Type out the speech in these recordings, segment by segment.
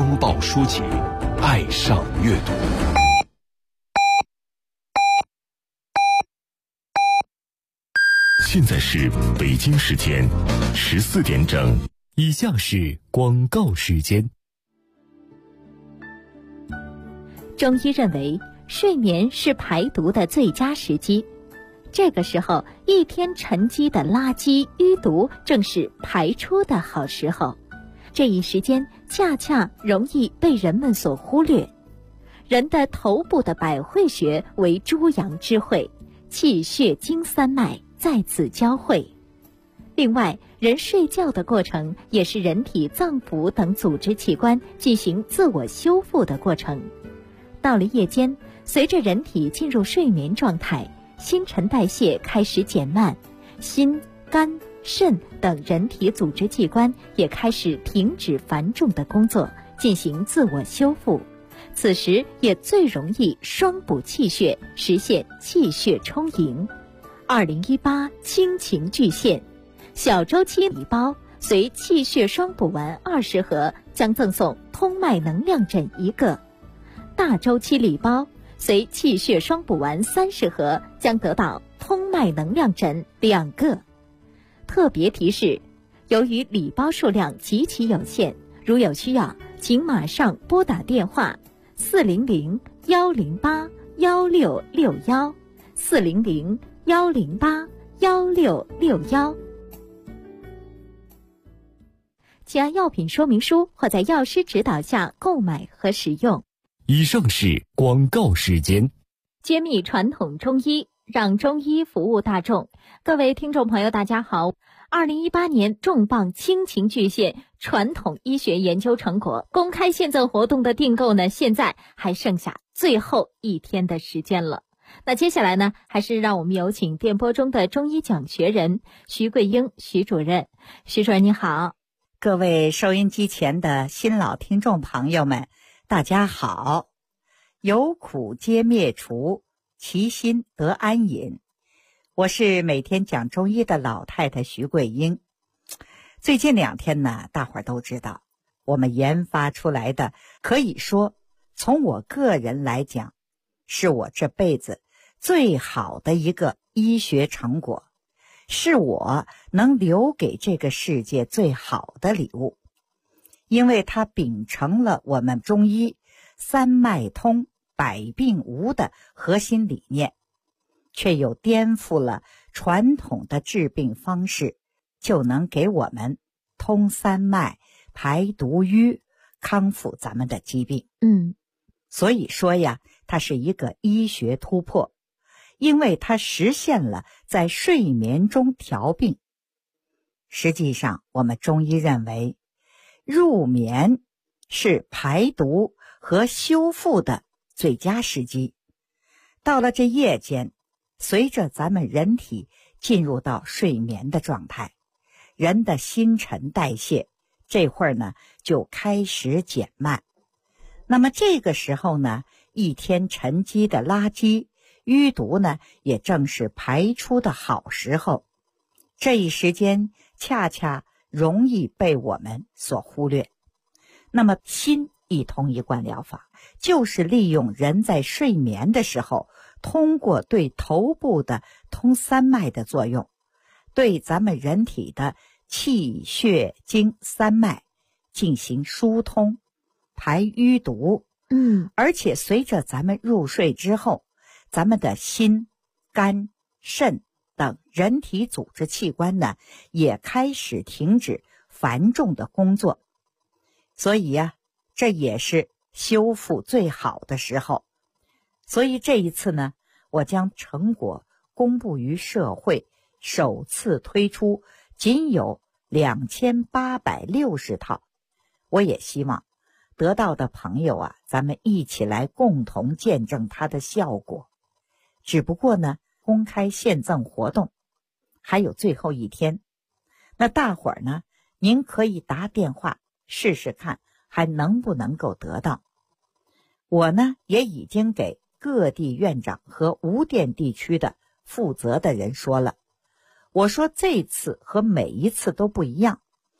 拥抱书籍，爱上阅读。现在是北京时间14点整，以下是广告时间。 中医认为，睡眠是排毒的最佳时机。这个时候，一天沉积的垃圾淤毒正是排出的好时候。这一时间恰恰容易被人们所忽略。人的头部的百会穴为诸阳之会，气血经三脉在此交汇。另外，人睡觉的过程也是人体脏腑等组织器官进行自我修复的过程。到了夜间，随着人体进入睡眠状态，新陈代谢开始减慢，心、肝、肾等人体组织器官也开始停止繁重的工作，进行自我修复。此时也最容易双补气血，实现气血充盈。2018亲情巨献，小周期礼包随气血双补丸20盒将赠送通脉能量枕1个，大周期礼包随气血双补丸30盒将得到通脉能量枕2个。特别提示，由于礼包数量极其有限，如有需要，请马上拨打电话400-108-1661，400-108-1661。请按药品说明书或在药师指导下购买和使用。 以上是广告时间。 揭秘传统中医，让中医服务大众。各位听众朋友大家好，2018年重磅亲情巨献传统医学研究成果公开献赠活动的订购呢，现在还剩下最后1天的时间了。那接下来呢，还是让我们有请电波中的中医讲学人徐桂英徐主任。徐主任你好。 各位收音机前的新老听众朋友们大家好。有苦皆灭除，其心得安隐。我是每天讲中医的老太太徐桂英。最近2天呢，大伙儿都知道，我们研发出来的，可以说从我个人来讲，是我这辈子最好的一个医学成果，是我能留给这个世界最好的礼物。因为它秉承了我们中医三脉通百病无的核心理念，却又颠覆了传统的治病方式，就能给我们通三脉、排毒瘀，康复咱们的疾病。所以说呀，它是一个医学突破，因为它实现了在睡眠中调病。实际上，我们中医认为，入眠是排毒和修复的最佳时机。到了这夜间，随着咱们人体进入到睡眠的状态，人的新陈代谢这会儿呢就开始减慢。那么这个时候呢，一天沉积的垃圾淤毒呢也正是排出的好时候。这一时间恰恰容易被我们所忽略。那么心一通一贯疗法就是利用人在睡眠的时候，通过对头部的通三脉的作用，对咱们人体的气血经三脉进行疏通排淤毒。而且随着咱们入睡之后，咱们的心、肝、肾等人体组织器官呢也开始停止繁重的工作。所以呀，这也是修复最好的时候。所以这一次呢，我将成果公布于社会，首次推出仅有2860套。我也希望得到的朋友啊，咱们一起来共同见证它的效果。只不过呢，公开献赠活动还有最后1天，那大伙儿呢，您可以打电话试试看还能不能够得到。我呢也已经给各地院长和无电地区的负责的人说了，我说这次和每一次都不一样，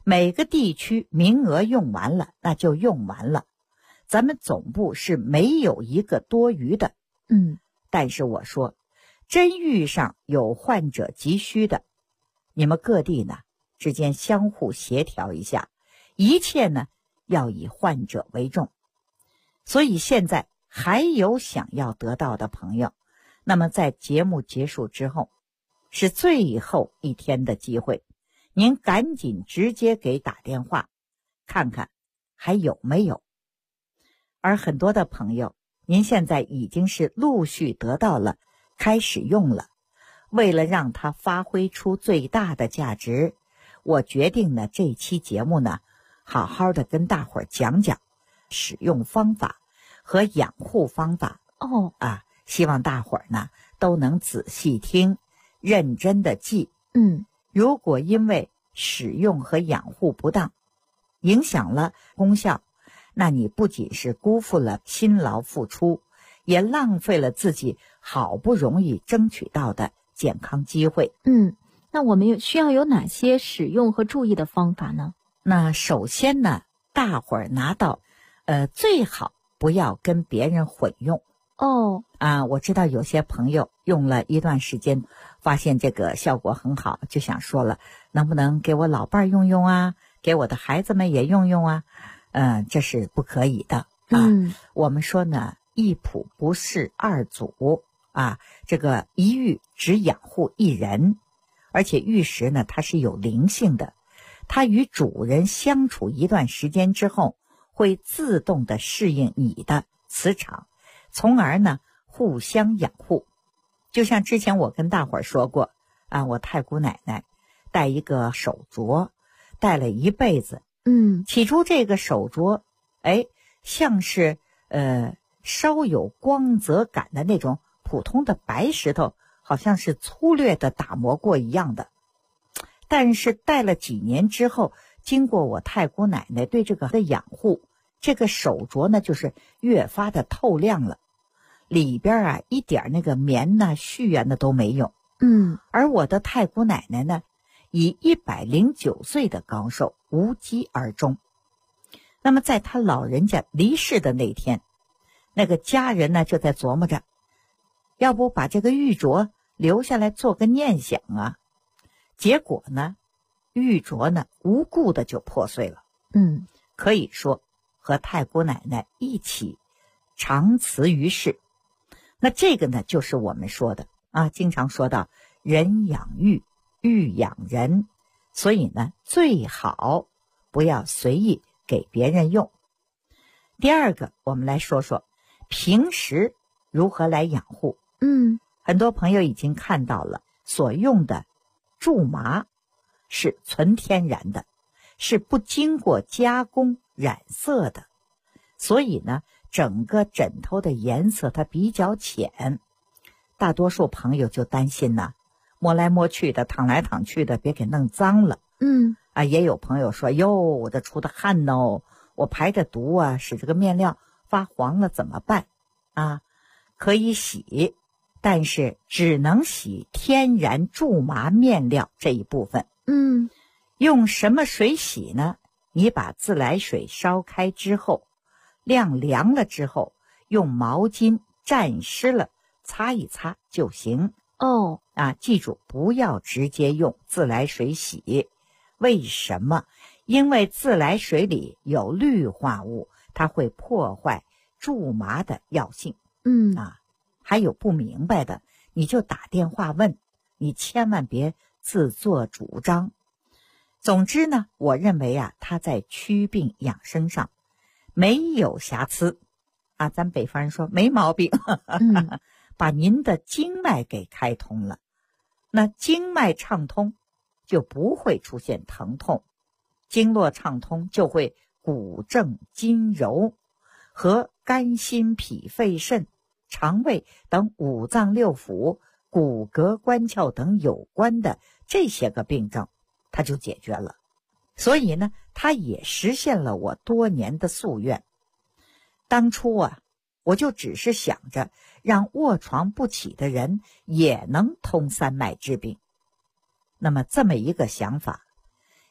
每个地区名额用完了，那就用完了，咱们总部是没有一个多余的。但是我说，真遇上有患者急需的，你们各地呢之间相互协调一下，一切呢要以患者为重。所以现在还有想要得到的朋友，那么在节目结束之后，是最后一天的机会，您赶紧直接给打电话，看看还有没有。而很多的朋友，您现在已经是陆续得到了，开始用了。为了让它发挥出最大的价值，我决定呢这期节目呢，好好的跟大伙儿讲讲使用方法和养护方法。希望大伙儿呢都能仔细听，认真的记。如果因为使用和养护不当，影响了功效，那你不仅是辜负了辛劳付出，也浪费了自己好不容易争取到的健康机会。 那我们需要有哪些使用和注意的方法呢？ 那首先呢，大伙儿拿到最好不要跟别人混用。我知道有些朋友用了一段时间，发现这个效果很好，就想说了，能不能给我老伴儿用用啊，给我的孩子们也用用啊？这是不可以的啊。我们说呢，一仆不是二祖啊，这个一浴只养护一人，而且玉石呢它是有灵性的，它与主人相处一段时间之后，会自动的适应你的磁场，从而呢互相养护。就像之前我跟大伙儿说过啊，我太姑奶奶戴一个手镯，戴了一辈子。起初这个手镯像是稍有光泽感的那种普通的白石头，好像是粗略的打磨过一样的。但是戴了几年之后，经过我太姑奶奶对这个的养护，这个手镯呢就是越发的透亮了，里边一点那个棉絮的都没有。而我的太姑奶奶呢，以109岁的高寿无疾而终。那么在她老人家离世的那天，那个家人呢就在琢磨着，要不把这个玉镯留下来做个念想啊。结果呢，玉镯呢无故的就破碎了。可以说和太姑奶奶一起长辞于世。那这个呢就是我们说的经常说到人养玉，玉养人，所以呢最好不要随意给别人用。第二个，我们来说说平时如何来养护。很多朋友已经看到了，所用的苎麻是纯天然的，是不经过加工染色的，所以呢整个枕头的颜色它比较浅。大多数朋友就担心摸来摸去的，躺来躺去的，别给弄脏了。也有朋友说，哟，我这出的汗我排的毒使这个面料发黄了怎么办？可以洗，但是只能洗天然苎麻面料这一部分。用什么水洗呢？你把自来水烧开之后，晾凉了之后，用毛巾沾湿了擦一擦就行。记住不要直接用自来水洗。为什么？因为自来水里有氯化物，它会破坏苎麻的药性。还有不明白的，你就打电话问，你千万别自作主张。总之呢，我认为它在祛病养生上没有瑕疵咱北方人说没毛病。把您的经脉给开通了，那经脉畅通就不会出现疼痛，经络畅通就会骨正筋柔，和肝心脾肺肾肠胃等五脏六腑、骨骼关窍等有关的这些个病症它就解决了。所以呢，它也实现了我多年的夙愿。当初我就只是想着让卧床不起的人也能通三脉治病。那么这么一个想法，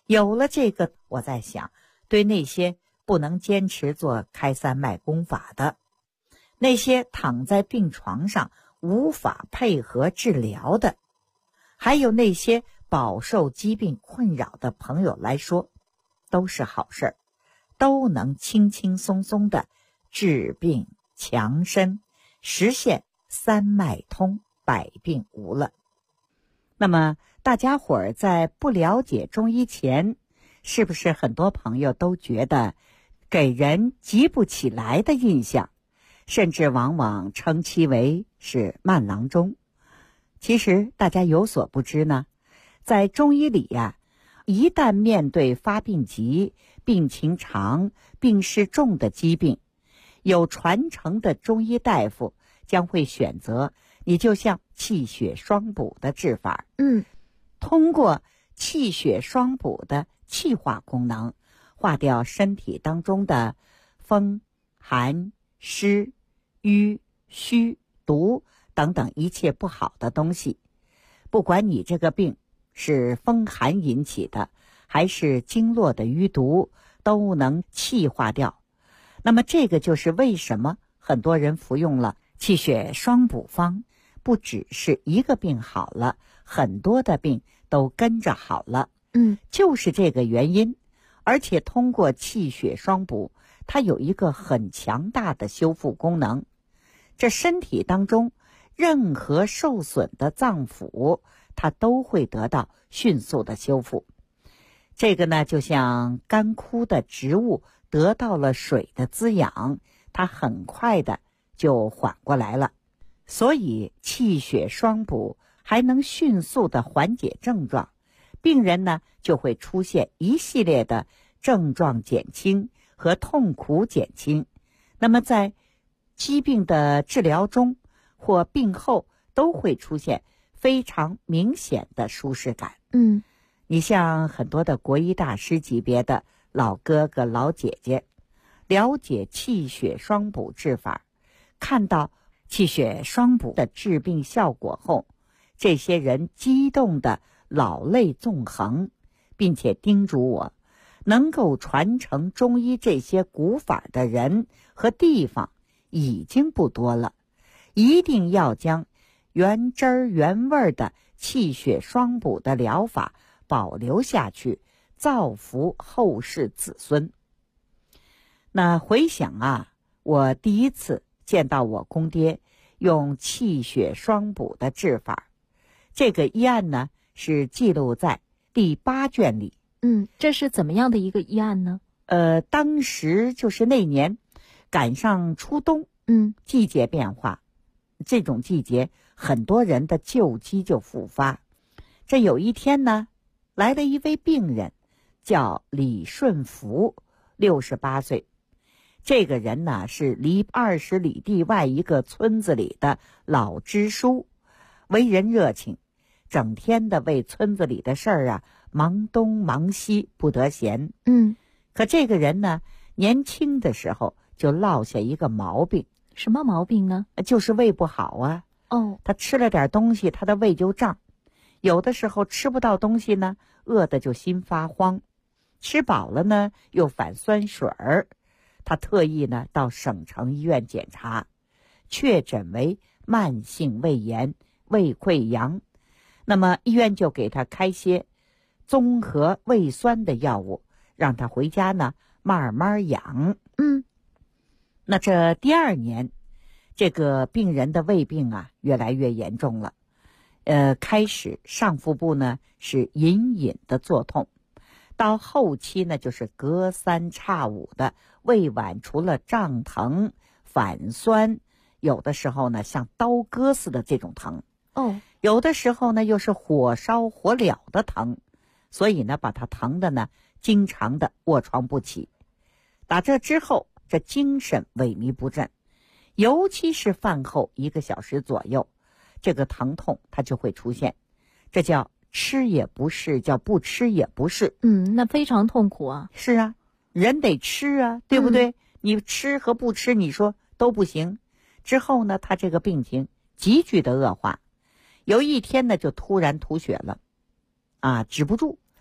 有了这个，我在想，对那些不能坚持做开三脉功法的，那些躺在病床上无法配合治疗的，还有那些饱受疾病困扰的朋友来说，都是好事儿，都能轻轻松松的治病强身，实现三脉通，百病无了。那么大家伙儿在不了解中医前，是不是很多朋友都觉得给人急不起来的印象，甚至往往称其为是慢郎中？其实大家有所不知呢，在中医里呀，一旦面对发病急、病情长、病势重的疾病，有传承的中医大夫将会选择你就像气血双补的治法，通过气血双补的气化功能，化掉身体当中的风、寒、湿、瘀、虚、毒等等一切不好的东西。不管你这个病是风寒引起的，还是经络的淤毒，都能气化掉。那么这个就是为什么很多人服用了气血双补方，不只是一个病好了，很多的病都跟着好了。就是这个原因。而且通过气血双补，它有一个很强大的修复功能。这身体当中任何受损的脏腑，它都会得到迅速的修复。这个呢，就像干枯的植物得到了水的滋养，它很快的就缓过来了。所以气血双补还能迅速的缓解症状，病人呢就会出现一系列的症状减轻和痛苦减轻。那么在疾病的治疗中或病后都会出现非常明显的舒适感。你像很多的国医大师级别的老哥哥老姐姐，了解气血双补治法，看到气血双补的治病效果后，这些人激动的老泪纵横，并且叮嘱我，能够传承中医这些古法的人和地方已经不多了，一定要将原汁儿原味的气血双补的疗法保留下去，造福后世子孙。那回想啊，我第一次见到我公爹用气血双补的治法，这个医案呢是记录在第8卷里。 这是怎么样的一个医案呢？ 当时就是那年赶上初冬，季节变化，这种季节很多人的旧疾就复发。这有一天呢，来了一位病人，叫李顺福，68岁。这个人呢是离20里地外一个村子里的老支书，为人热情，整天的为村子里的事儿忙东忙西，不得闲。可这个人呢，年轻的时候就落下一个毛病。 什么毛病呢？ 就是胃不好啊。他吃了点东西，他的胃就胀。有的时候吃不到东西呢，饿得就心发慌。吃饱了呢，又反酸水儿。他特意呢到省城医院检查，确诊为慢性胃炎、胃溃疡。那么医院就给他开些综合胃酸的药物，让他回家呢慢慢养。那这第2年，这个病人的胃病越来越严重了。开始上腹部呢是隐隐的作痛，到后期呢就是隔三差五的胃脘除了胀疼、反酸，有的时候呢像刀割似的这种疼。有的时候呢又是火烧火燎的疼，所以呢把他疼的呢经常的卧床不起。打这之后，这精神萎靡不振，尤其是饭后1个小时左右，这个疼痛它就会出现。这叫吃也不是，叫不吃也不是。 那非常痛苦啊。 是啊，人得吃啊，对不对？你吃和不吃，你说都不行。之后呢，他这个病情急剧的恶化，有一天呢就突然吐血了，止不住，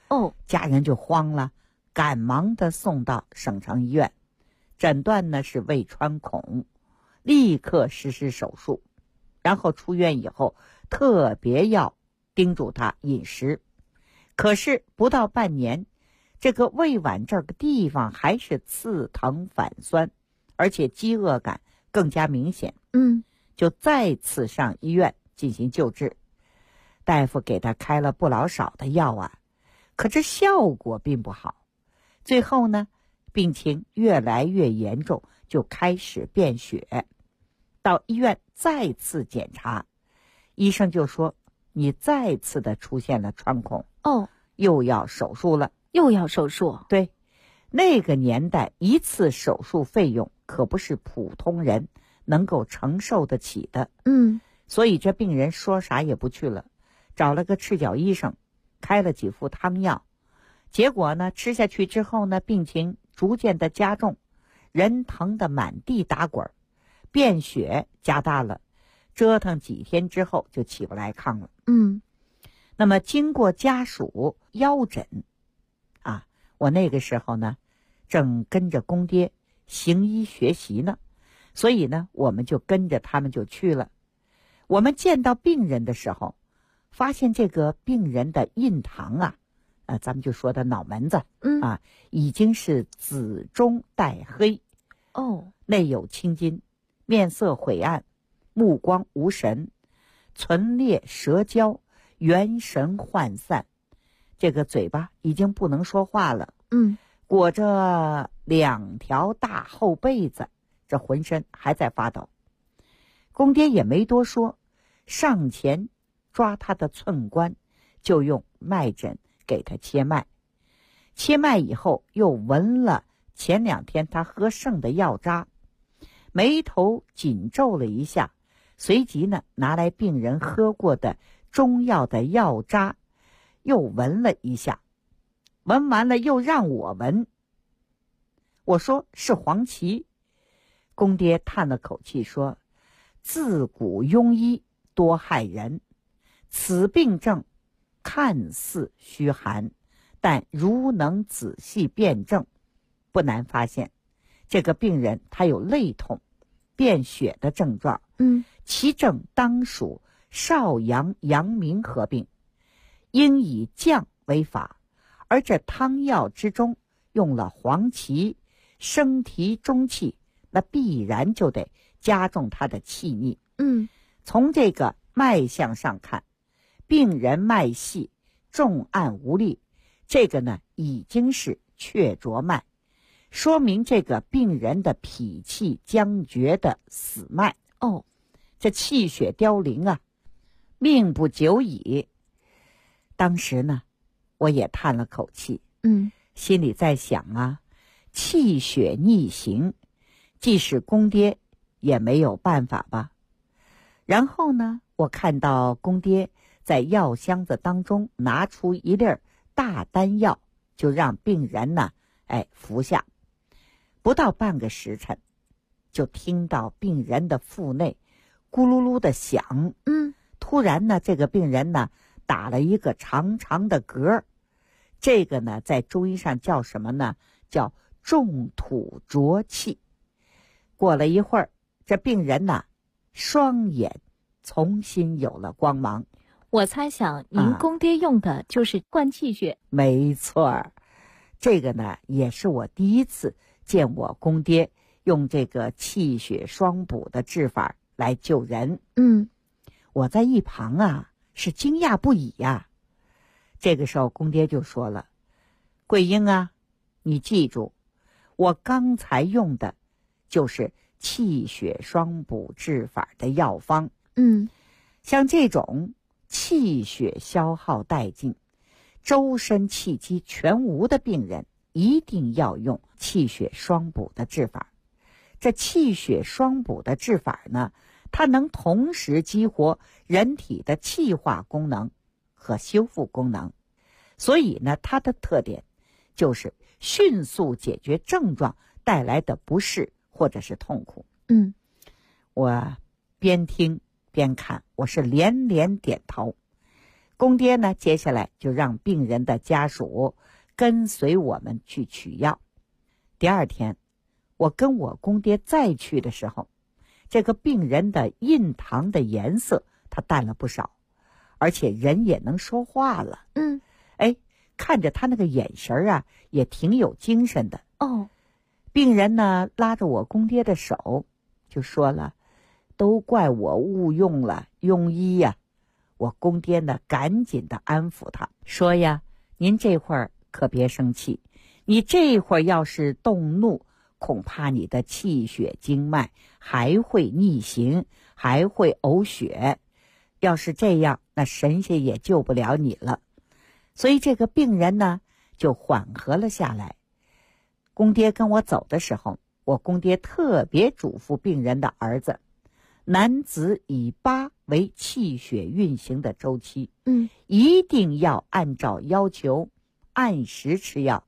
哦， 家人就慌了，赶忙的送到省城医院，诊断呢是胃穿孔，立刻实施手术。然后出院以后，特别要叮嘱他饮食。可是不到半年，这个胃脘这个地方还是刺疼反酸，而且饥饿感更加明显。就再次上医院进行救治。大夫给他开了不老少的药啊，可这效果并不好。最后呢，病情越来越严重，就开始便血。到医院再次检查，医生就说你再次的出现了穿孔，又要手术了。 又要手术？ 对，那个年代一次手术费用可不是普通人能够承受得起的。所以这病人说啥也不去了，找了个赤脚医生，开了几副汤药。结果呢，吃下去之后呢，病情逐渐的加重，人疼得满地打滚，便血加大了，折腾几天之后就起不来炕了。那么经过家属腰诊啊，我那个时候呢正跟着公爹行医学习呢，所以呢我们就跟着他们就去了。我们见到病人的时候，发现这个病人的印堂啊，咱们就说的脑门子已经是紫中带黑，内有青筋，面色晦暗，目光无神，唇裂舌焦，元神涣散，这个嘴巴已经不能说话了。裹着2条大厚被子，这浑身还在发抖。公爹也没多说，上前抓他的寸关，就用脉诊给他切脉。切脉以后，又闻了前2天他喝剩的药渣，眉头紧皱了一下，随即呢拿来病人喝过的中药的药渣，又闻了一下，闻完了又让我闻。我说是黄芪。公爹叹了口气说，自古庸医多害人，此病症看似虚寒，但如能仔细辨证，不难发现这个病人他有类痛、便血的症状。其症当属少阳阳明合并，应以降为法，而这汤药之中用了黄芪、生提中气，那必然就得加重他的气逆。从这个脉象上看，病人脉细，重按无力，这个呢已经是雀啄脉，说明这个病人的脾气僵绝的死脉。这气血凋零啊，命不久矣。当时呢，我也叹了口气，心里在想啊，气血逆行，即使公爹也没有办法吧。然后呢，我看到公爹在药箱子当中拿出一粒大丹药，就让病人呢服下。不到半个时辰，就听到病人的腹内咕噜噜的响。突然呢，这个病人呢打了一个长长的嗝，这个呢在中医上叫什么呢？叫重土浊气。过了一会儿，这病人呢双眼重新有了光芒。 我猜想您公爹用的就是灌气血。 没错，这个呢也是我第一次见我公爹用这个气血双补的治法来救人。我在一旁啊是惊讶不已呀。这个时候公爹就说了，桂英啊，你记住，我刚才用的就是气血双补治法的药方。像这种气血消耗殆尽，周身气机全无的病人，一定要用气血双补的治法。这气血双补的治法呢，它能同时激活人体的气化功能和修复功能，所以呢，它的特点就是迅速解决症状带来的不适或者是痛苦。我边听边看，我是连连点头。 公爹呢，接下来就让病人的家属跟随我们去取药。第二天，我跟我公爹再去的时候，这个病人的印堂的颜色他淡了不少，而且人也能说话了。看着他那个眼神啊，也挺有精神的。病人呢拉着我公爹的手，就说了：“都怪我误用了庸医呀。”我公爹呢赶紧的安抚他，说呀：“您这会儿可别生气，你这会儿要是动怒，恐怕你的气血经脉还会逆行，还会呕血。要是这样，那神仙也救不了你了。”所以这个病人呢就缓和了下来。公爹跟我走的时候，我公爹特别嘱咐病人的儿子，男子以8为气血运行的周期，一定要按照要求按时吃药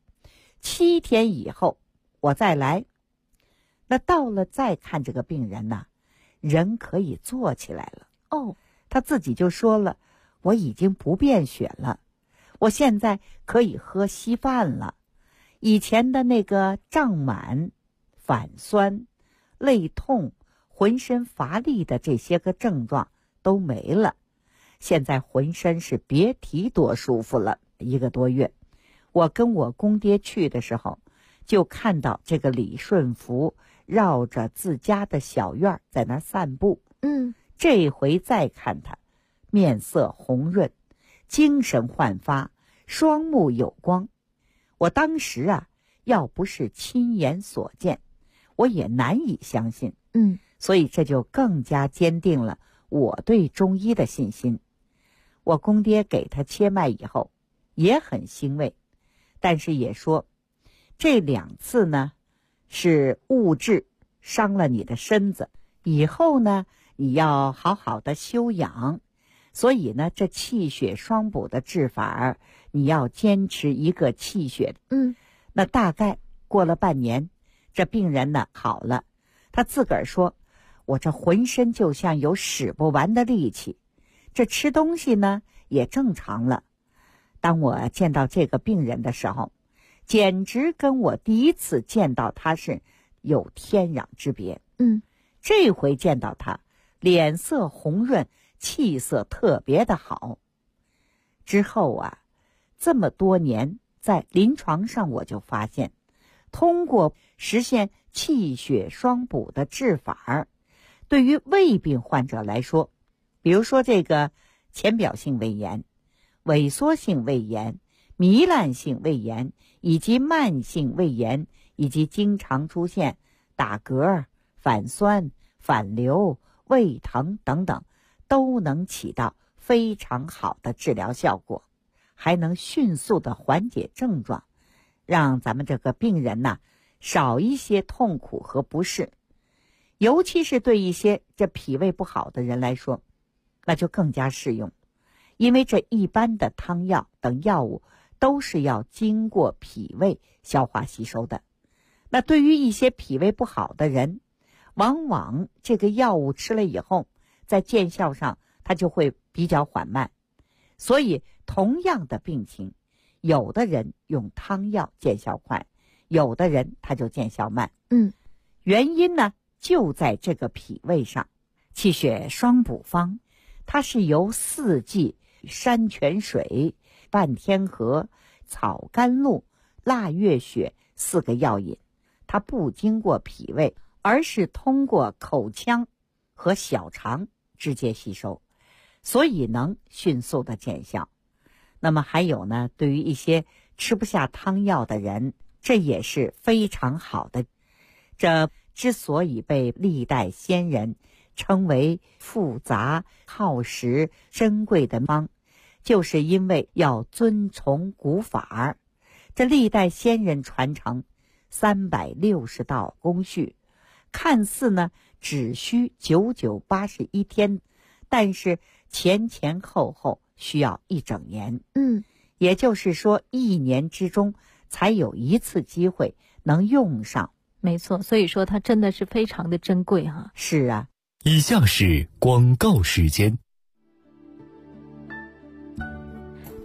，7天以后我再来。那到了再看这个病人呢，人可以坐起来了。他自己就说了：“我已经不便血了，我现在可以喝稀饭了。以前的那个胀满、反酸、累痛、浑身乏力的这些个症状都没了，现在浑身是别提多舒服了。1个多月，我跟我公爹去的时候，就看到这个李顺福绕着自家的小院在那散步。这回再看他，面色红润，精神焕发，双目有光。我当时啊，要不是亲眼所见，我也难以相信。所以这就更加坚定了我对中医的信心。我公爹给他切脉以后也很欣慰，但是也说这2次呢是误治，伤了你的身子，以后呢你要好好的休养。所以呢，这气血双补的治法，你要坚持一个气血。那大概过了半年，这病人呢好了，他自个儿说：“我这浑身就像有使不完的力气，这吃东西呢也正常了。”当我见到这个病人的时候，简直跟我第一次见到他是有天壤之别。这回见到他，脸色红润，气色特别的好。之后啊，这么多年在临床上我就发现，通过实现气血双补的治法，对于胃病患者来说，比如说这个浅表性胃炎、萎缩性胃炎、糜烂性胃炎以及慢性胃炎，以及经常出现打嗝、反酸、反流、胃疼等等，都能起到非常好的治疗效果，还能迅速的缓解症状，让咱们这个病人呢少一些痛苦和不适。尤其是对一些这脾胃不好的人来说，那就更加适用，因为这一般的汤药等药物都是要经过脾胃消化吸收的。那对于一些脾胃不好的人，往往这个药物吃了以后，在见效上它就会比较缓慢。所以同样的病情，有的人用汤药见效快，有的人他就见效慢。原因呢就在这个脾胃上。气血双补方，它是由4剂山泉水、半天河、草甘露、腊月雪4个药引，它不经过脾胃，而是通过口腔和小肠直接吸收，所以能迅速的见效。那么还有呢，对于一些吃不下汤药的人，这也是非常好的。这之所以被历代先人称为复杂、耗时、珍贵的方，就是因为要遵从古法。这历代先人传承360道工序，看似呢只需9981天，但是前前后后需要1整年。也就是说1年之中才有1次机会能用上。 没错，所以说它真的是非常的珍贵哈。 是啊。 以下是广告时间。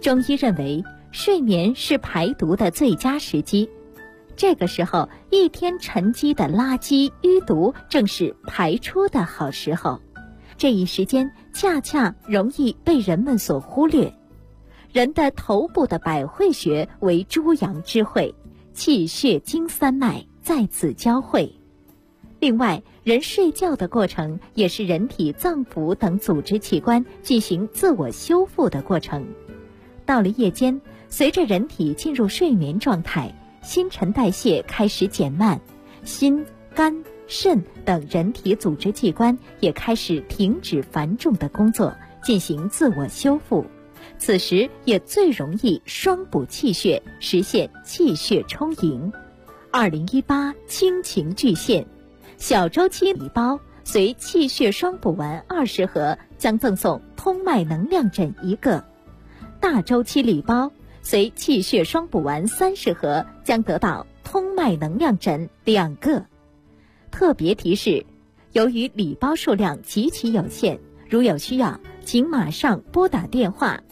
中医认为，睡眠是排毒的最佳时机。这个时候，一天沉积的垃圾淤毒正是排出的好时候。这一时间恰恰容易被人们所忽略。人的头部的百会穴为诸阳之会，气血经三脉在此交汇。另外，人睡觉的过程也是人体脏腑等组织器官进行自我修复的过程。到了夜间，随着人体进入睡眠状态，新陈代谢开始减慢，心、肝、肾等人体组织器官也开始停止繁重的工作，进行自我修复。此时也最容易双补气血，实现气血充盈。2018亲情巨献，小周期礼包随气血双补丸20盒将赠送通脉能量枕1个，大周期礼包随气血双补丸30盒将得到通脉能量枕2个。特别提示，由于礼包数量极其有限，如有需要，请马上拨打电话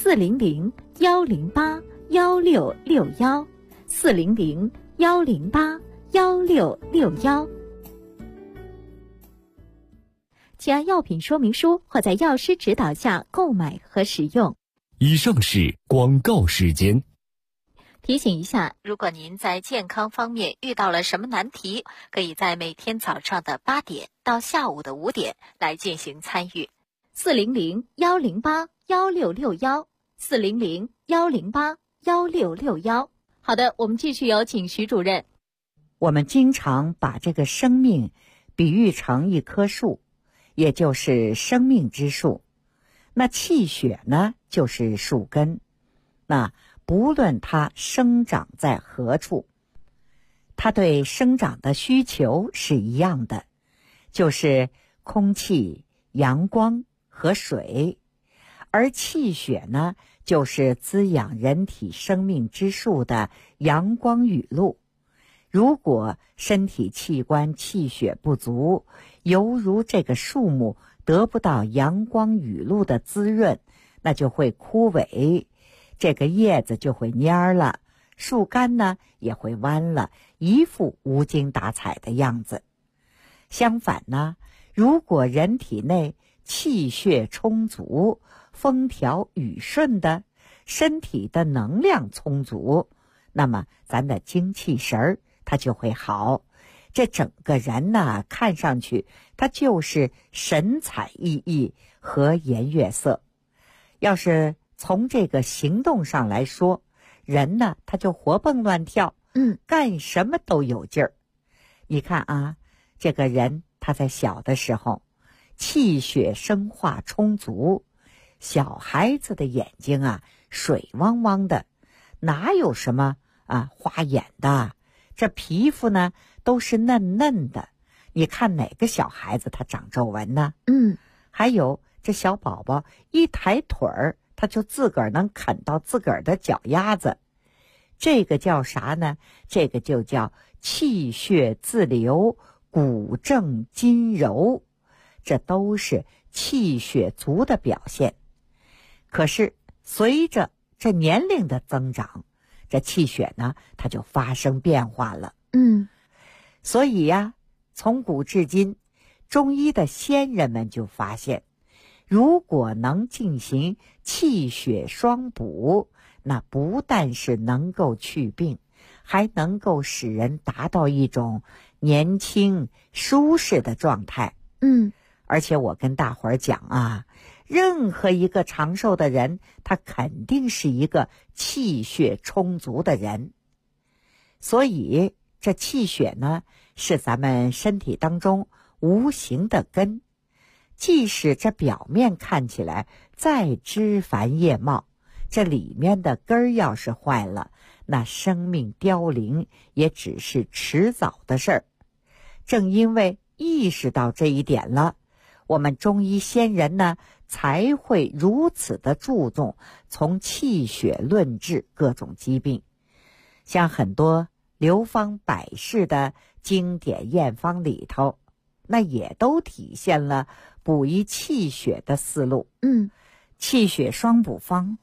400-108-1661，400-108-1661。请按药品说明书或在药师指导下购买和使用。 以上是广告时间。 提醒一下，如果您在健康方面遇到了什么难题，可以在每天早上的8点到下午的5点来进行参与。400-108-1661，400-108-1661。好的，我们继续有请徐主任。 我们经常把这个生命比喻成一棵树，也就是生命之树。那气血呢，就是树根。那不论它生长在何处，它对生长的需求是一样的，就是空气、阳光和水。而气血呢，就是滋养人体生命之树的阳光雨露。如果身体器官气血不足，犹如这个树木得不到阳光雨露的滋润，那就会枯萎，这个叶子就会蔫了，树干呢也会弯了，一副无精打采的样子。相反呢，如果人体内气血充足，风调雨顺的，身体的能量充足，那么咱的精气神儿它就会好，这整个人呢，看上去他就是神采奕奕，和颜悦色。要是从这个行动上来说，人呢他就活蹦乱跳，干什么都有劲儿。你看啊，这个人他在小的时候气血生化充足，小孩子的眼睛啊水汪汪的，哪有什么花眼的，这皮肤呢都是嫩嫩的。你看哪个小孩子他长皱纹呢？还有这小宝宝一抬腿儿，他就自个儿能啃到自个儿的脚丫子。这个叫啥呢？这个就叫气血自流，骨正筋柔，这都是气血足的表现。可是随着这年龄的增长，这气血呢它就发生变化了。所以呀，从古至今，中医的先人们就发现，如果能进行气血双补，那不但是能够祛病，还能够使人达到一种年轻舒适的状态。而且我跟大伙儿讲啊，任何一个长寿的人，他肯定是一个气血充足的人。所以这气血呢，是咱们身体当中无形的根，即使这表面看起来再枝繁叶茂，这里面的根儿要是坏了，那生命凋零也只是迟早的事儿。正因为意识到这一点了，我们中医先人呢才会如此的注重从气血论治各种疾病。像很多流芳百世的经典验方里头，那也都体现了补益气血的思路。气血双补方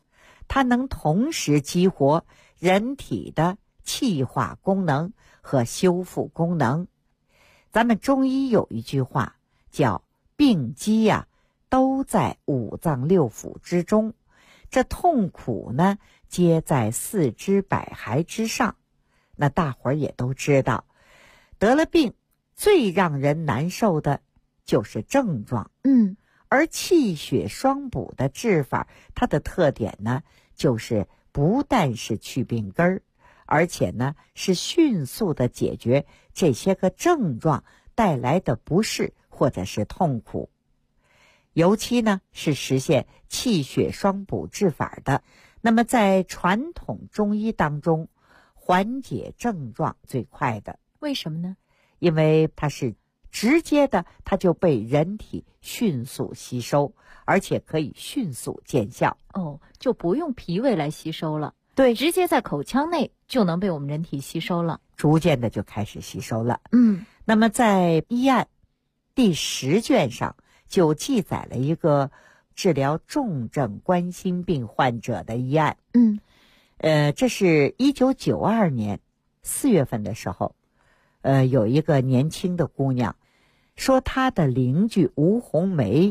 它能同时激活人体的气化功能和修复功能。咱们中医有一句话叫病机呀，都在五脏六腑之中，这痛苦呢皆在四肢百骸之上。那大伙儿也都知道，得了病最让人难受的就是症状。而气血双补的治法，它的特点呢就是不但是去病根儿，而且呢是迅速的解决这些个症状带来的不适或者是痛苦。尤其呢是实现气血双补治法的。那么在传统中医当中，缓解症状最快的。 为什么呢？ 因为它是直接的，它就被人体迅速吸收，而且可以迅速见效。 就不用脾胃来吸收了， 对， 直接在口腔内就能被我们人体吸收了， 逐渐的就开始吸收了。 那么在医案第10卷上就记载了一个治疗重症冠心病患者的医案。这是1992年4月份的时候，有一个年轻的姑娘说，她的邻居吴红梅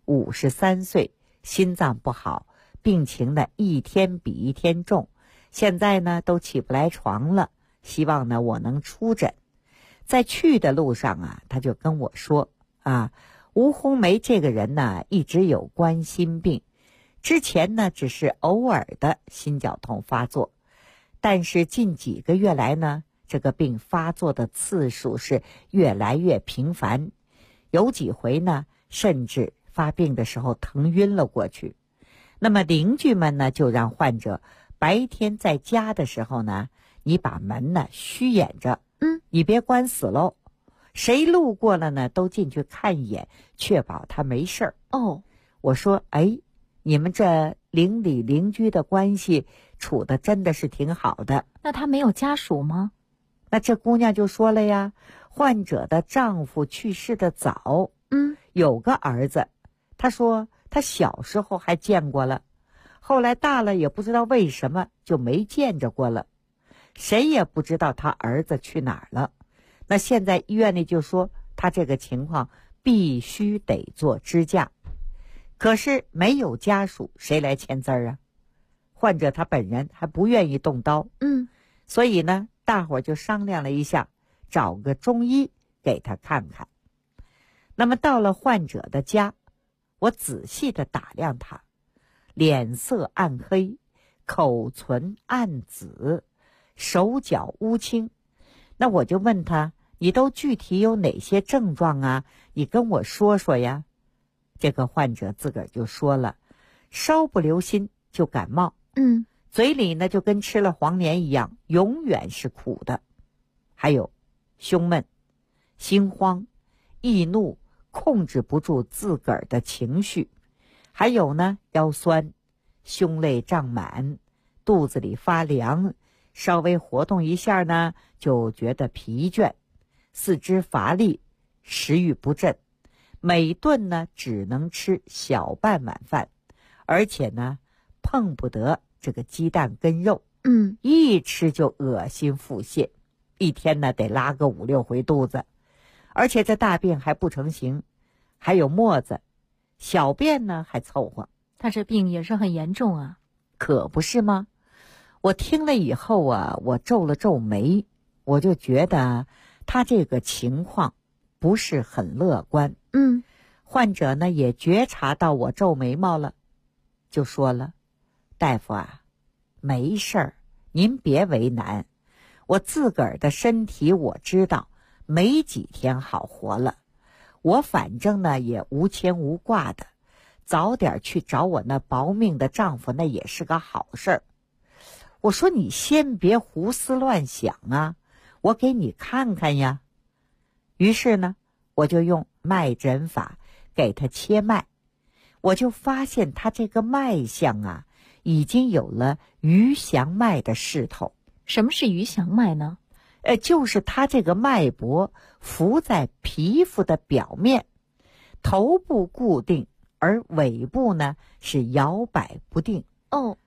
53岁，心脏不好，病情呢一天比一天重，现在呢都起不来床了，希望呢我能出诊。在去的路上啊，她就跟我说吴红梅这个人呢一直有冠心病，之前呢只是偶尔的心绞痛发作，但是近几个月来呢，这个病发作的次数是越来越频繁，有几回呢甚至发病的时候疼晕了过去。那么邻居们呢就让患者白天在家的时候呢，你把门呢虚掩着，你别关死喽，谁路过了呢都进去看一眼，确保他没事儿。我说你们这邻里邻居的关系处得真的是挺好的。 那他没有家属吗？ 那这姑娘就说了呀，患者的丈夫去世的早，有个儿子，她说她小时候还见过了，后来大了也不知道为什么就没见着过了，谁也不知道他儿子去哪儿了。那现在医院里就说他这个情况必须得做支架，可是没有家属，谁来签字啊？患者他本人还不愿意动刀，所以呢大伙儿就商量了一下，找个中医给他看看。那么到了患者的家，我仔细的打量他，脸色暗黑，口唇暗紫，手脚乌青。那我就问他，你都具体有哪些症状啊？你跟我说说呀。这个患者自个儿就说了，稍不留心就感冒，嘴里呢就跟吃了黄连一样，永远是苦的。还有胸闷、心慌、易怒，控制不住自个儿的情绪。还有呢腰酸、胸肋胀满，肚子里发凉，稍微活动一下呢就觉得疲倦，四肢乏力，食欲不振，每顿呢只能吃小半碗饭，而且呢碰不得这个鸡蛋跟肉，一吃就恶心腹泻，一天呢得拉个5、6回肚子，而且这大便还不成形，还有沫子，小便呢还凑合。 他这病也是很严重啊。 可不是吗？我听了以后啊，我皱了皱眉，我就觉得他这个情况不是很乐观。患者呢也觉察到我皱眉毛了，就说了，大夫啊，没事儿，您别为难，我自个儿的身体我知道，没几天好活了，我反正呢也无牵无挂的，早点去找我那薄命的丈夫，那也是个好事儿。我说你先别胡思乱想啊，我给你看看呀。于是呢我就用脉诊法给他切脉，我就发现他这个脉象啊已经有了鱼翔脉的势头。 什么是鱼翔脉呢？ 就是他这个脉搏浮在皮肤的表面，头部固定，而尾部呢是摇摆不定。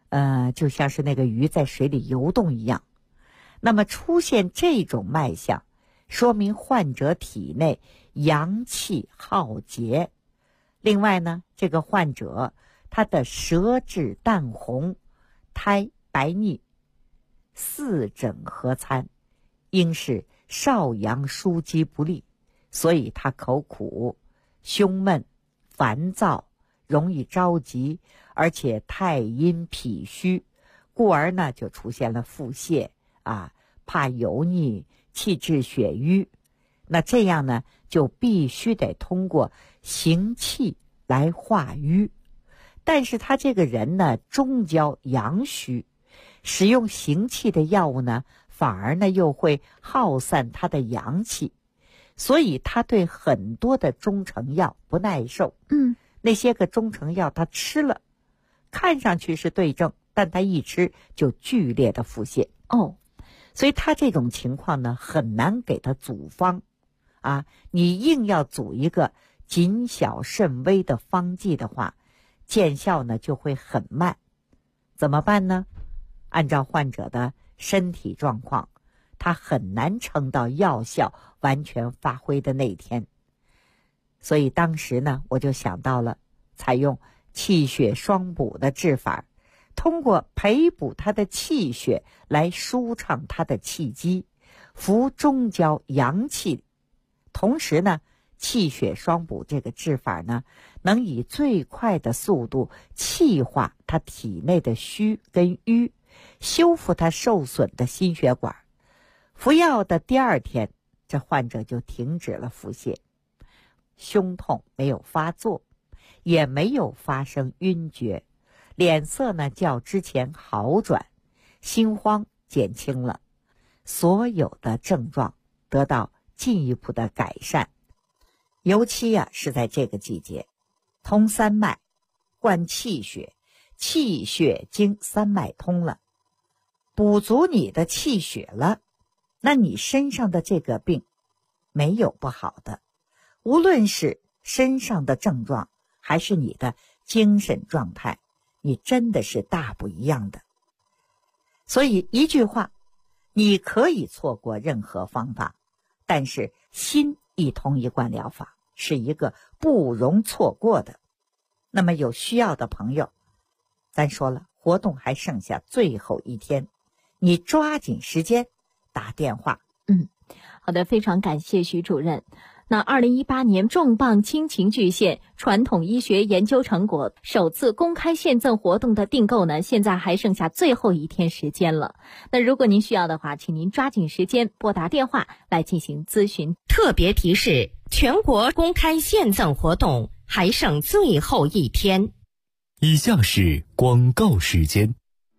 就像是那个鱼在水里游动一样。那么出现这种脉象，说明患者体内阳气耗竭。另外呢，这个患者他的舌质淡红，苔白腻，四诊合参，应是少阳枢机不利，所以他口苦、胸闷、烦躁，容易着急，而且太阴脾虚，故而呢就出现了腹泻怕油腻，气滞血瘀。那这样呢就必须得通过行气来化瘀。但是他这个人呢中焦阳虚，使用行气的药物呢反而呢又会耗散他的阳气，所以他对很多的中成药不耐受。那些个中成药他吃了，看上去是对症，但他一吃就剧烈的腹泻。所以他这种情况呢很难给他组方你硬要组一个谨小慎微的方剂的话，见效呢就会很慢。怎么办呢？按照患者的身体状况，他很难撑到药效完全发挥的那天。所以当时呢，我就想到了采用气血双补的治法，通过培补他的气血来舒畅他的气机，扶中焦阳气。同时呢，气血双补这个治法呢，能以最快的速度气化他体内的虚跟瘀，修复他受损的心血管。服药的第二天，这患者就停止了腹泻，胸痛没有发作，也没有发生晕厥，脸色呢较之前好转，心慌减轻了，所有的症状得到进一步的改善。尤其是在这个季节，通三脉，灌气血，气血经三脉通了，补足你的气血了，那你身上的这个病没有不好的，无论是身上的症状还是你的精神状态，你真的是大不一样的。所以一句话，你可以错过任何方法，但是心一通一贯疗法是一个不容错过的。那么有需要的朋友，咱说了，活动还剩下最后一天，你抓紧时间打电话。 好的，非常感谢徐主任。那2018年重磅亲情巨献传统医学研究成果首次公开献赠活动的订购呢，现在还剩下最后一天时间了。那如果您需要的话，请您抓紧时间拨打电话来进行咨询。 特别提示，全国公开献赠活动还剩最后一天。 以下是广告时间。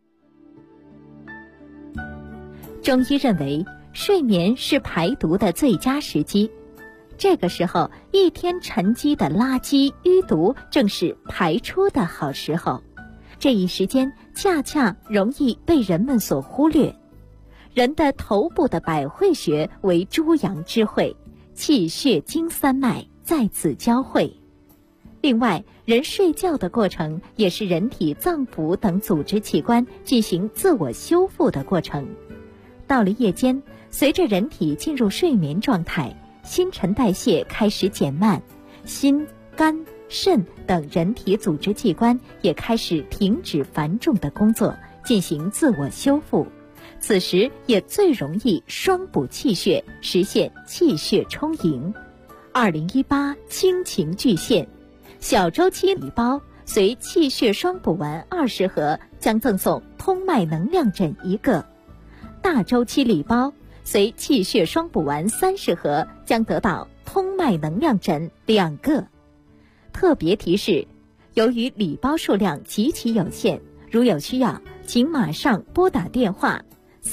中医认为，睡眠是排毒的最佳时机。这个时候，一天沉积的垃圾淤毒正是排出的好时候。这一时间恰恰容易被人们所忽略。人的头部的百会穴为诸阳之会，气血经三脉在此交汇。另外，人睡觉的过程也是人体脏腑等组织器官进行自我修复的过程。到了夜间，随着人体进入睡眠状态，新陈代谢开始减慢，心、肝、肾等人体组织器官也开始停止繁重的工作，进行自我修复。此时也最容易双补气血，实现气血充盈。2018亲情巨献，小周期礼包随气血双补丸20盒将赠送通脉能量枕1个，大周期礼包随气血双补丸30盒将得到通脉能量枕2个。特别提示，由于礼包数量极其有限，如有需要，请马上拨打电话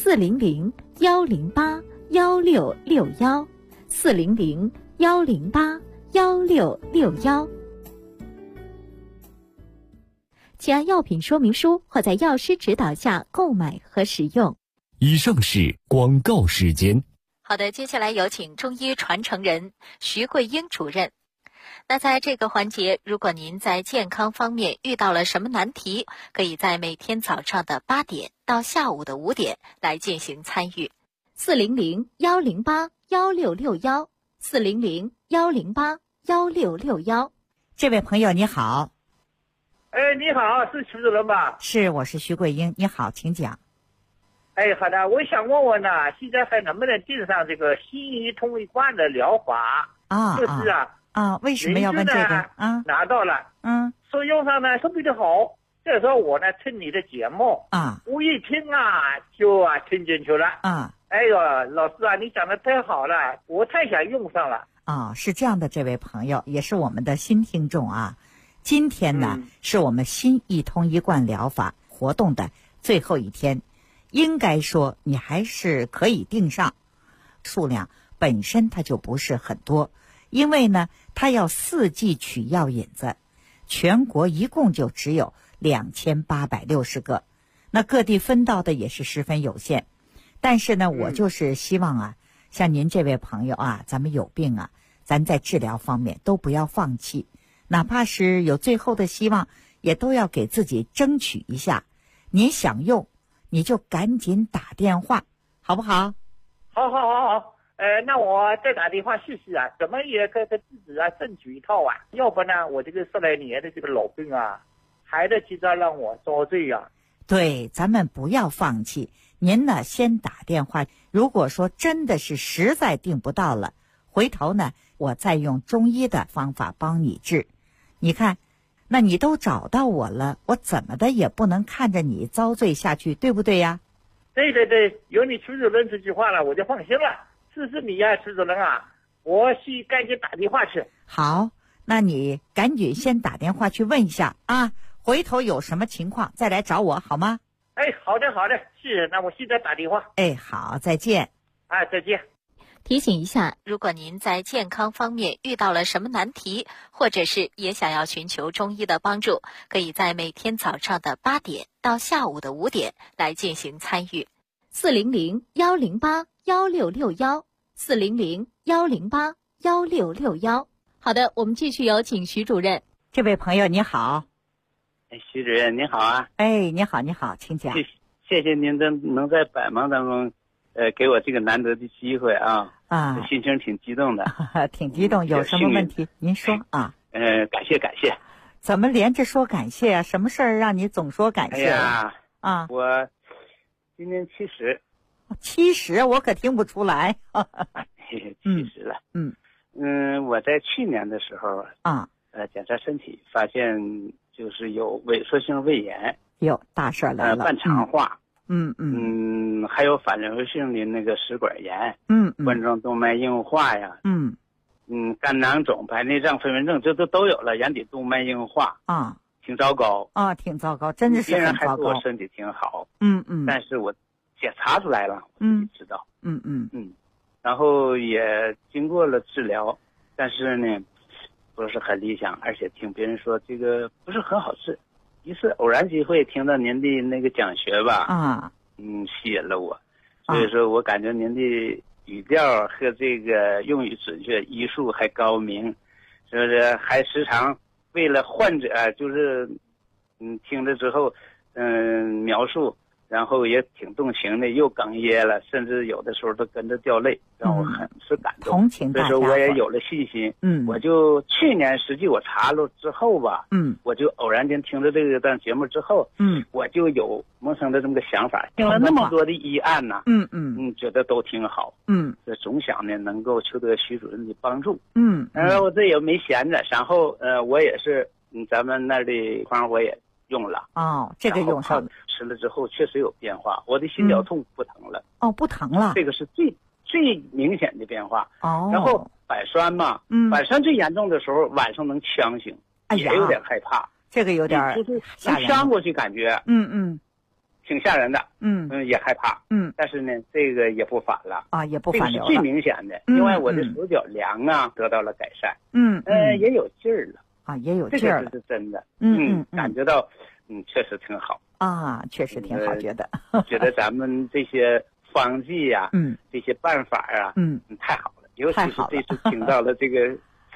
400-108-1661，400-108-1661。请按药品说明书或在药师指导下购买和使用。 以上是广告时间。 好的，接下来有请中医传承人徐桂英主任。 那在这个环节，如果您在健康方面遇到了什么难题，可以在每天早上的8点到下午的5点来进行参与。400-108-1661，400-108-1661。 这位朋友你好。 你好，是徐主任吧？ 是，我是徐桂英。你好，请讲。 好的，我想问问呢，现在还能不能订上这个西医通一贯的疗法？就是为什么要问这个？ 拿到了，使用上呢特别的好。这时候我呢听你的节目我一听就听进去了。老师你讲的太好了，我太想用上了。 是这样的，这位朋友也是我们的新听众今天呢，是我们新一通一贯疗法活动的最后一天，应该说你还是可以订上，数量本身它就不是很多，因为呢它要4剂取药引子，全国一共就只有2860个，那各地分到的也是十分有限。但是呢我就是希望像您这位朋友咱们有病咱在治疗方面都不要放弃，哪怕是有最后的希望，也都要给自己争取一下。您想用你就赶紧打电话，好不好？ 好。那我再打电话试试怎么也跟自己争取一套要不呢我这个10来年的这个老病还得急着让我遭罪对，咱们不要放弃。您呢先打电话，如果说真的是实在订不到了，回头呢我再用中医的方法帮你治。你看，那你都找到我了，我怎么的也不能看着你遭罪下去，对不对呀？ 对，有你徐主任这句话了，我就放心了。是你徐主任我去赶紧打电话去。 好，那你赶紧先打电话去问一下回头有什么情况再来找我好吗？ 好的，是，那我现在打电话。 好，再见。 再见。 提醒一下，如果您在健康方面遇到了什么难题，或者是也想要寻求中医的帮助，可以在每天早上的8点到下午的5点来进行参与。400-108-1661，400-108-1661。好的，我们继续有请徐主任。 这位朋友你好。 徐主任你好你好，请讲。 谢谢您能在百忙当中给我这个难得的机会心情挺激动的。 挺激动，有什么问题您说感谢。 怎么连着说感谢什么事儿让你总说感谢我今年 70，我可听不出来。 70了。我在去年的时候检查身体发现就是有萎缩性胃炎， 大事来了， 半肠化，还有反流性的那个食管炎，冠状动脉硬化呀，肝囊肿、白内障、飞蚊症，这都有了，眼底动脉硬化挺糟糕挺糟糕，真的是很糟糕。别人还说我身体挺好，但是我检查出来了，我自己知道，然后也经过了治疗，但是呢不是很理想，而且听别人说这个不是很好治。一次偶然机会听到您的那个讲学吧，吸引了我，所以说我感觉您的语调和这个用语准确，医术还高明，是不是？还时常为了患者就是听了之后描述，然后也挺动情的，又哽咽了，甚至有的时候都跟着掉泪，让我很是感动。 同情大家， 所以说我也有了信心。我就去年实际我查了之后吧，我就偶然间听了这个档节目之后，我就有萌生的这么个想法，听了那么多的医案呢，觉得都挺好，总想呢能够求得徐主任的帮助，然后我这也没闲着，然后我也是咱们那的方我也用了这个用上吃了之后确实有变化，我的心绞痛不疼了， 不疼了， 这个是最明显的变化。然后百栓嘛，百栓最严重的时候晚上能呛醒，也有点害怕， 这个有点就是呛过去感觉，挺吓人的，也害怕，但是呢这个也不反了也不反流了， 这个是最明显的，因为我的手脚凉得到了改善，也有劲儿了也有劲儿了， 这个是真的，感觉到确实挺好确实挺好，觉得咱们这些方剂呀，这些办法啊，太好了，尤其是这次听到了这个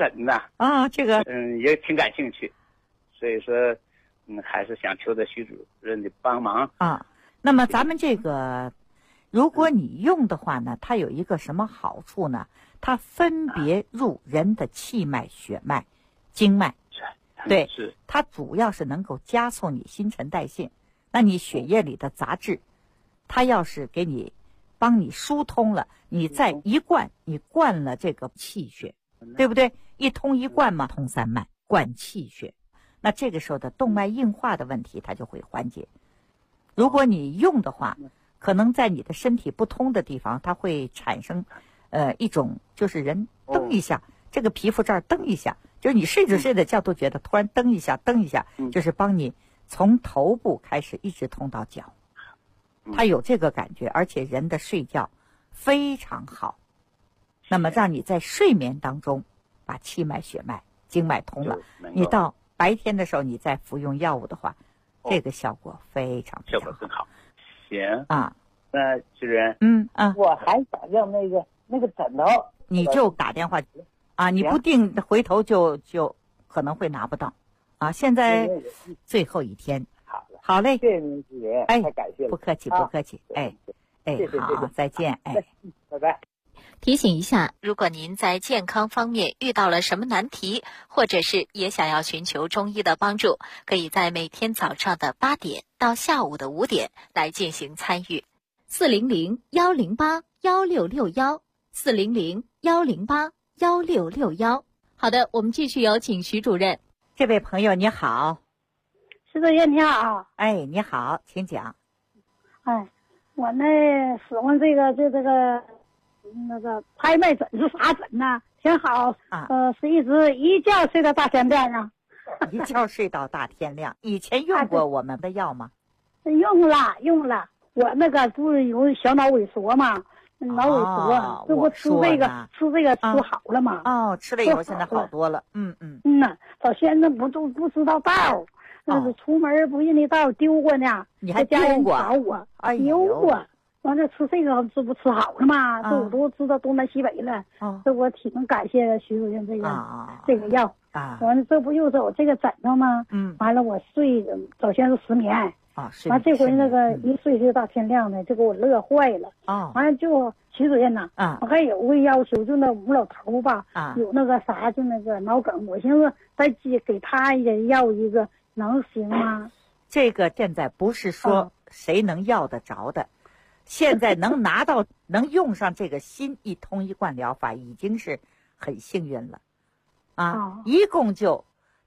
诊呐。 这个也挺感兴趣，所以说还是想求着徐主任的帮忙啊。那么咱们这个，如果你用的话呢，它有一个什么好处呢？它分别入人的气脉、血脉、经脉。对， 是它主要是能够加速你新陈代谢。那你血液里的杂质，它要是给你帮你疏通了，你再一灌，你灌了这个气血，对不对？一通一灌嘛，通三脉，灌气血。那这个时候的动脉硬化的问题它就会缓解。如果你用的话，可能在你的身体不通的地方，它会产生一种就是人蹬一下，这个皮肤这儿蹬一下，就是你睡着睡着觉都觉得突然蹬一下，就是帮你从头部开始一直通到脚。它有这个感觉，而且人的睡觉非常好。那么让你在睡眠当中把气脉、血脉、经脉通了，你到白天的时候你再服用药物的话，这个效果非常效果更好。行啊， 那主任， 我还想要那个枕头， 你就打电话啊，你不定回头就可能会拿不到啊。现在最后一天，好嘞， 谢谢您主任，太感谢了， 不客气，哎，好，再见，哎， 拜拜。 提醒一下，如果您在健康方面遇到了什么难题，或者是也想要寻求中医的帮助，可以在每天早上的8点到下午的5点来进行参与。400-108-1661，400-108-1661。好的，我们继续有请徐主任。 这位朋友你好。 徐主任你好。 哎，你好，请讲。 哎，我那使用这个那个拍脉诊是啥诊呢？挺好啊。是一直一觉睡到大天亮啊。 一觉睡到大天亮。以前用过我们的药吗？ 用了。我那个不是有小脑萎缩吗？脑萎缩，这不吃这个吃好了吗？ 吃了以后现在好多了。 到现在不知道道，那是出门不认得道，丢过呢。 你还丢过？ 找我，丢过。完了吃这个这不吃好了吗？这我都知道东南西北了。这我挺感谢徐主任这个药。完了这不又是我这个枕头吗？完了我睡首先是失眠。完这回那个一睡就到天亮的，这给我乐坏了。完了就徐主任呐，我还有个要求，就那吴老头吧，有那个啥，就那个脑梗，我寻思再给他也要一个，能行吗？ 这个现在不是说谁能要得着的，现在能拿到能用上这个新一通一贯疗法，已经是很幸运了。一共就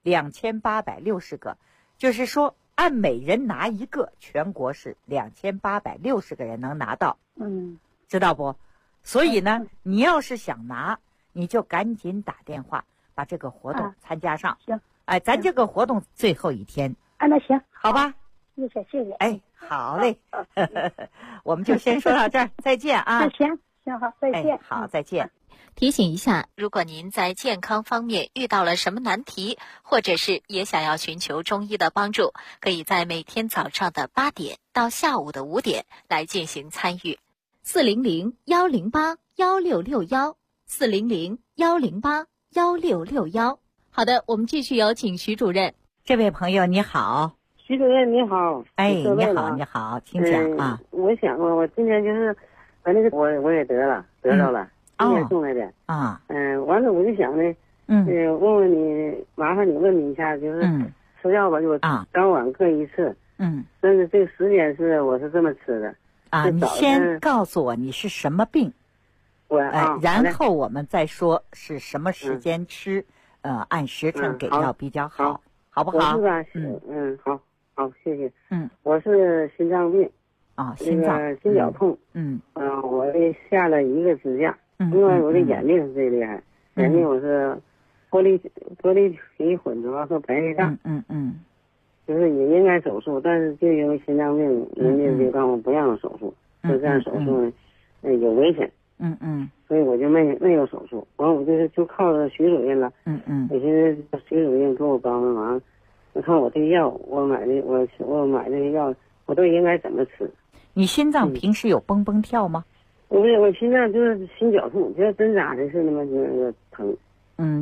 2860个，就是说按每人拿一个，全国是2860个人能拿到。知道不？所以呢，你要是想拿，你就赶紧打电话把这个活动参加上。 行， 哎，咱这个活动最后一天。 那行， 好吧。 谢谢。 哎，好嘞。我们就先说到这儿，再见啊。 行，好，再见。 好，再见。 提醒一下，如果您在健康方面遇到了什么难题，或者是也想要寻求中医的帮助，可以在每天早上的8点到下午的5点来进行参与。400-108-1661，400-108-1661。好的，我们继续有请徐主任。 这位朋友你好。 徐主任你好。 哎，你好，请讲啊。 我想我今天就是反正我也得到了。今天送来的完了我就想呢，问问你，麻烦你问一下，就是吃药吧，就早晚各一次，但是这个时间我是这么吃的你先告诉我你是什么病，然后我们再说是什么时间吃，按时辰给药比较好，好不好？ 我是吧，好，谢谢。我是心脏病心绞痛，我下了一个支架。另外我的眼睛是最厉害，眼睛我是玻璃体混浊和白内障，就是也应该手术，但是就因为心脏病，人家就告诉我不让手术，说这样手术有危险，所以我就没有手术。完我就靠着徐主任了，我寻思徐主任给我帮忙，你看我这个药，我买这个药，我都应该怎么吃？ 你心脏平时有蹦蹦跳吗？ 我心脏就是心绞痛，就跟扎的似的嘛，就那个疼。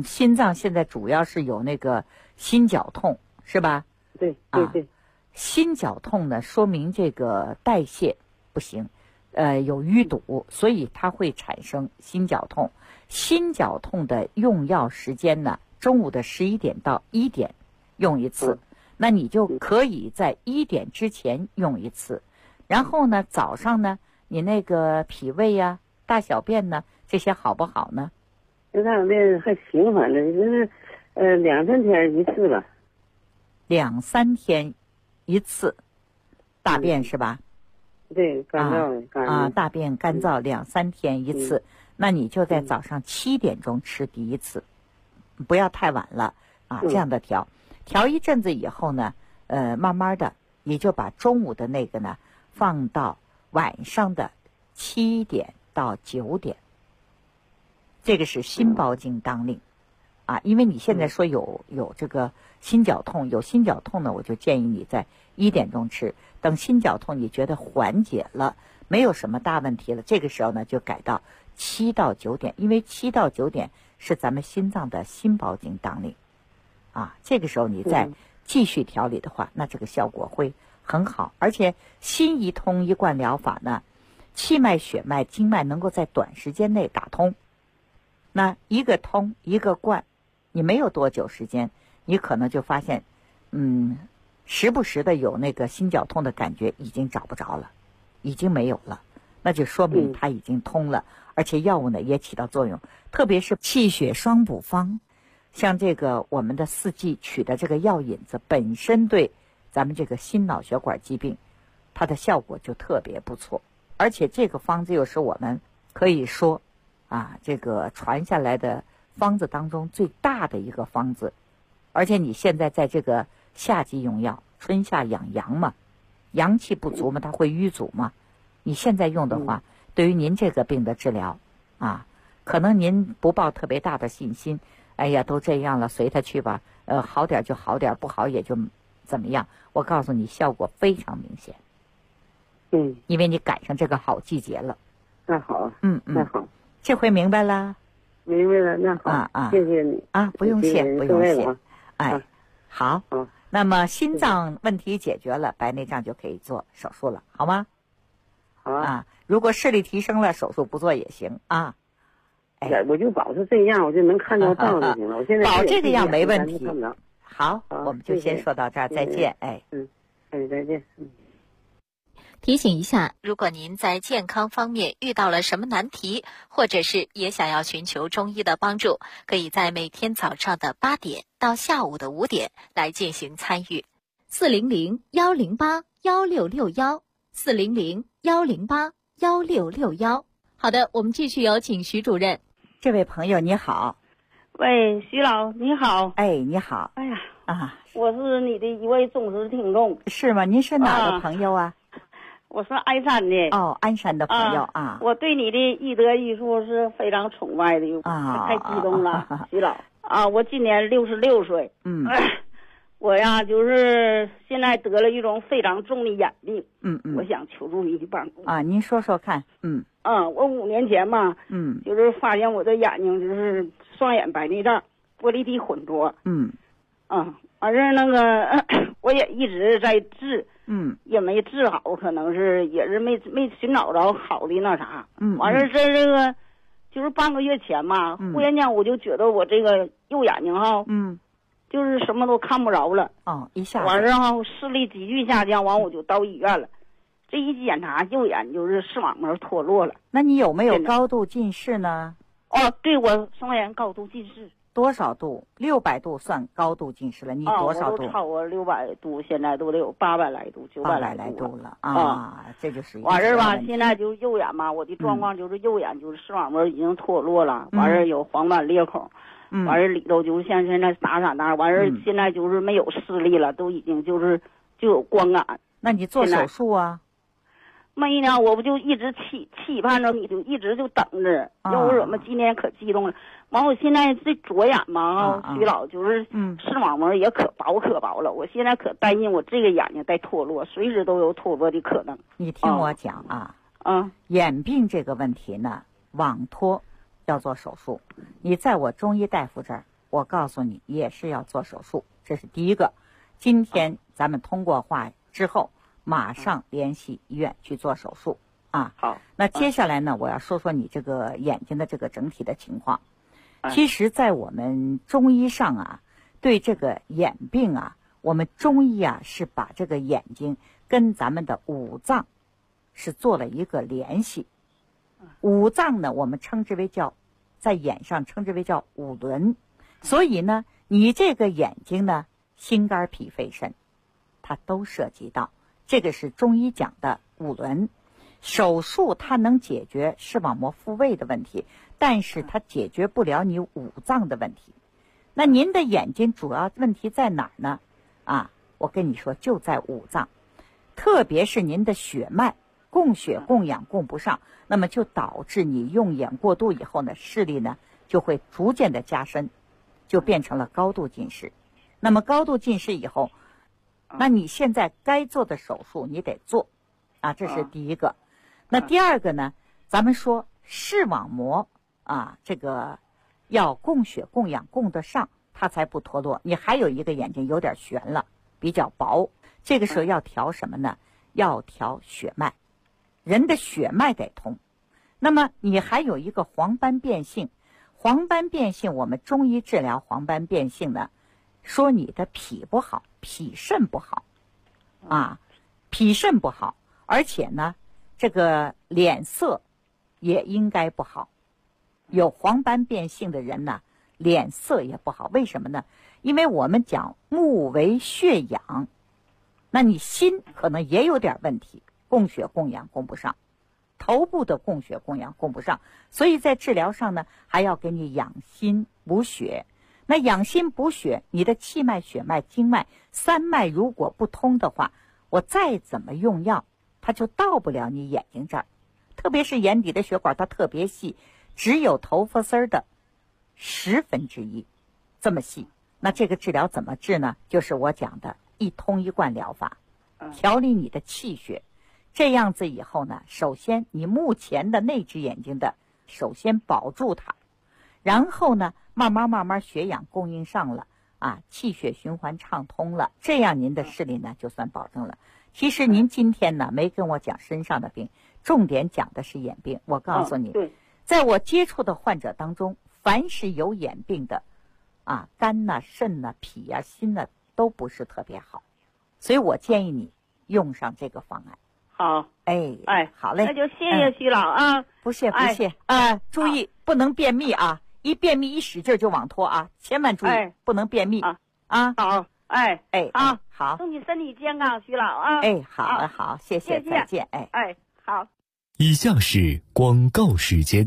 心脏现在主要是有那个心绞痛，是吧？ 对。 心绞痛呢，说明这个代谢不行，有淤堵，所以它会产生心绞痛。心绞痛的用药时间呢，中午的11点到1点用一次，那你就可以在1点之前用一次。然后呢，早上呢，你那个脾胃呀、大小便呢，这些好不好呢？ 大小便还行，反正就是2-3天一次吧。 2-3天一次，大便是吧？ 对，干燥大便干燥2-3天一次，那你就在早上7点钟吃第一次，不要太晚了这样的调一阵子以后呢，慢慢的也就把中午的那个呢放到晚上的7点到9点，这个是心包经当令因为你现在说有这个心绞痛，有心绞痛呢，我就建议你在1点钟吃，等心绞痛你觉得缓解了，没有什么大问题了，这个时候呢就改到7到9点，因为7到9点是咱们心脏的心包经当令这个时候你再继续调理的话，那这个效果会很好。而且心一通一贯疗法呢，气脉、血脉、经脉能够在短时间内打通，那一个通一个贯，你没有多久时间，你可能就发现时不时的有那个心绞痛的感觉已经找不着了，已经没有了，那就说明它已经通了。而且药物呢也起到作用，特别是气血双补方，像这个我们的4季取的这个药引子本身对咱们这个心脑血管疾病它的效果就特别不错。而且这个方子又是我们可以说这个传下来的方子当中最大的一个方子。而且你现在在这个夏季用药，春夏养阳嘛，阳气不足嘛，它会淤阻嘛，你现在用的话，对于您这个病的治疗可能您不抱特别大的信心，哎呀都这样了随他去吧，好点就好点，不好也就怎么样。我告诉你效果非常明显，因为你赶上这个好季节了。 那好，那好， 这回明白了。 明白了，那好，谢谢你不用谢，不用谢。好，那么心脏问题解决了，白内障就可以做手术了，好吗？ 好如果视力提升了，手术不做也行我就保持这样，我就能看到道就行了。我现在保这个样没问题。好，我们就先说到这儿，再见。 再见。 提醒一下，如果您在健康方面遇到了什么难题，或者是也想要寻求中医的帮助，可以在每天早上的8点到下午的5点来进行参与。400-108-1661，400-108-1661。好的，我们继续有请徐主任。 这位朋友你好。 喂，徐老你好。 你好。 哎呀我是你的一位忠实听众。 是吗？您是哪个朋友啊？ 我是鞍山的。 鞍山的朋友我对你的医德医术是非常崇拜的太激动了徐老我今年66岁。我呀就是现在得了一种非常重的眼病。我想求助你的帮助您说说看。 我5年前嘛就是发现我的眼睛就是双眼白内障，玻璃体混浊。完事那个我也一直在治。也没治好，可能是也是没寻找着好的那啥。完事这个就是半个月前嘛，忽然间我就觉得我这个右眼睛就是什么都看不着了。 一下完事视力急剧下降，完我就到医院了。这一检查，右眼就是视网膜脱落了。 那你有没有高度近视呢？ 对，我双眼高度近视。 多少度？600度算高度近视了。你多少度？ 我都超过600度，现在都得有800来度、900来度了这就是完事吧。现在就是右眼嘛，我的状况就是右眼就是视网膜已经脱落了，完事有黄斑裂口，完事里头就是现在打闪，完事现在就是没有视力了，都已经就有光感。 那你做手术啊？ 没呢，我不就一直期盼着你，就一直就等着。要我怎么今天可激动了？完，我现在这左眼嘛，徐老就是视网膜也可薄了。我现在可担心我这个眼睛带脱落，随时都有脱落的可能。 你听我讲眼病这个问题呢，网脱要做手术。你在我中医大夫这儿我告诉你也是要做手术，这是第一个。今天咱们通过话之后，马上联系医院去做手术啊。 好， 那接下来呢，我要说说你这个眼睛的这个整体的情况。其实，在我们中医上啊，对这个眼病啊，我们中医啊是把这个眼睛跟咱们的五脏是做了一个联系。五脏呢，我们称之为在眼上称之为叫五轮。所以呢，你这个眼睛呢，心肝脾肺肾，它都涉及到。这个是中医讲的五轮。手术它能解决视网膜复位的问题，但是它解决不了你五脏的问题。那您的眼睛主要问题在哪儿呢？我跟你说，就在五脏，特别是您的血脉供血供氧供不上，那么就导致你用眼过度以后呢，视力呢就会逐渐的加深，就变成了高度近视。那么高度近视以后，那你现在该做的手术你得做这是第一个。那第二个呢，咱们说视网膜这个要供血供氧供得上，它才不脱落。你还有一个眼睛有点悬了，比较薄，这个时候要调什么呢？要调血脉，人的血脉得通。那么你还有一个黄斑变性，黄斑变性我们中医治疗黄斑变性呢，说你的脾不好，脾肾不好脾肾不好，而且呢这个脸色也应该不好。有黄斑变性的人呢，脸色也不好。为什么呢？因为我们讲目为血养，那你心可能也有点问题，供血供氧供不上，头部的供血供氧供不上，所以在治疗上呢，还要给你养心补血。那养心补血，你的气脉血脉经脉三脉如果不通的话，我再怎么用药它就到不了你眼睛这儿。特别是眼底的血管它特别细，只有头发丝的1/10这么细。那这个治疗怎么治呢？就是我讲的一通一贯疗法，调理你的气血。这样子以后呢，首先你目前的那只眼睛的首先保住它，然后呢慢慢血氧供应上了气血循环畅通了，这样您的视力呢就算保证了。其实您今天呢没跟我讲身上的病，重点讲的是眼病。我告诉你，在我接触的患者当中，凡是有眼病的肝肾脾心都不是特别好，所以我建议你用上这个方案。 好， 好嘞， 那就谢谢徐老不谢注意不能便秘一便秘一使劲就往脱千万注意不能便秘好， 好， 祝你身体健康，徐老好，谢谢，再见， 好。 以下是广告时间。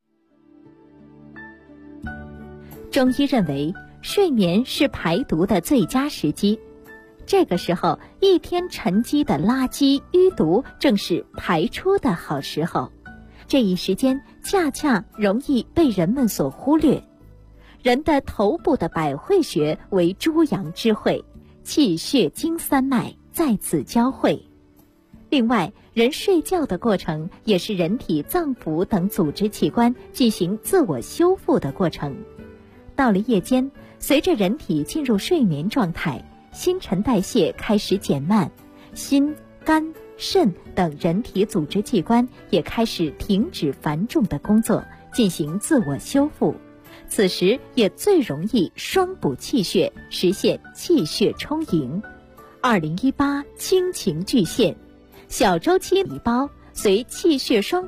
中医认为，睡眠是排毒的最佳时机。这个时候，一天沉积的垃圾淤毒正是排出的好时候。这一时间恰恰容易被人们所忽略。人的头部的百会穴为诸阳之会，气血经三脉在此交汇。另外，人睡觉的过程也是人体脏腑等组织器官进行自我修复的过程。到了夜间，随着人体进入睡眠状态，新陈代谢开始减慢，心、肝、肾等人体组织器官也开始停止繁重的工作，进行自我修复。此时也最容易双补气血，实现气血充盈。2018亲情巨献，小周期礼包随气血双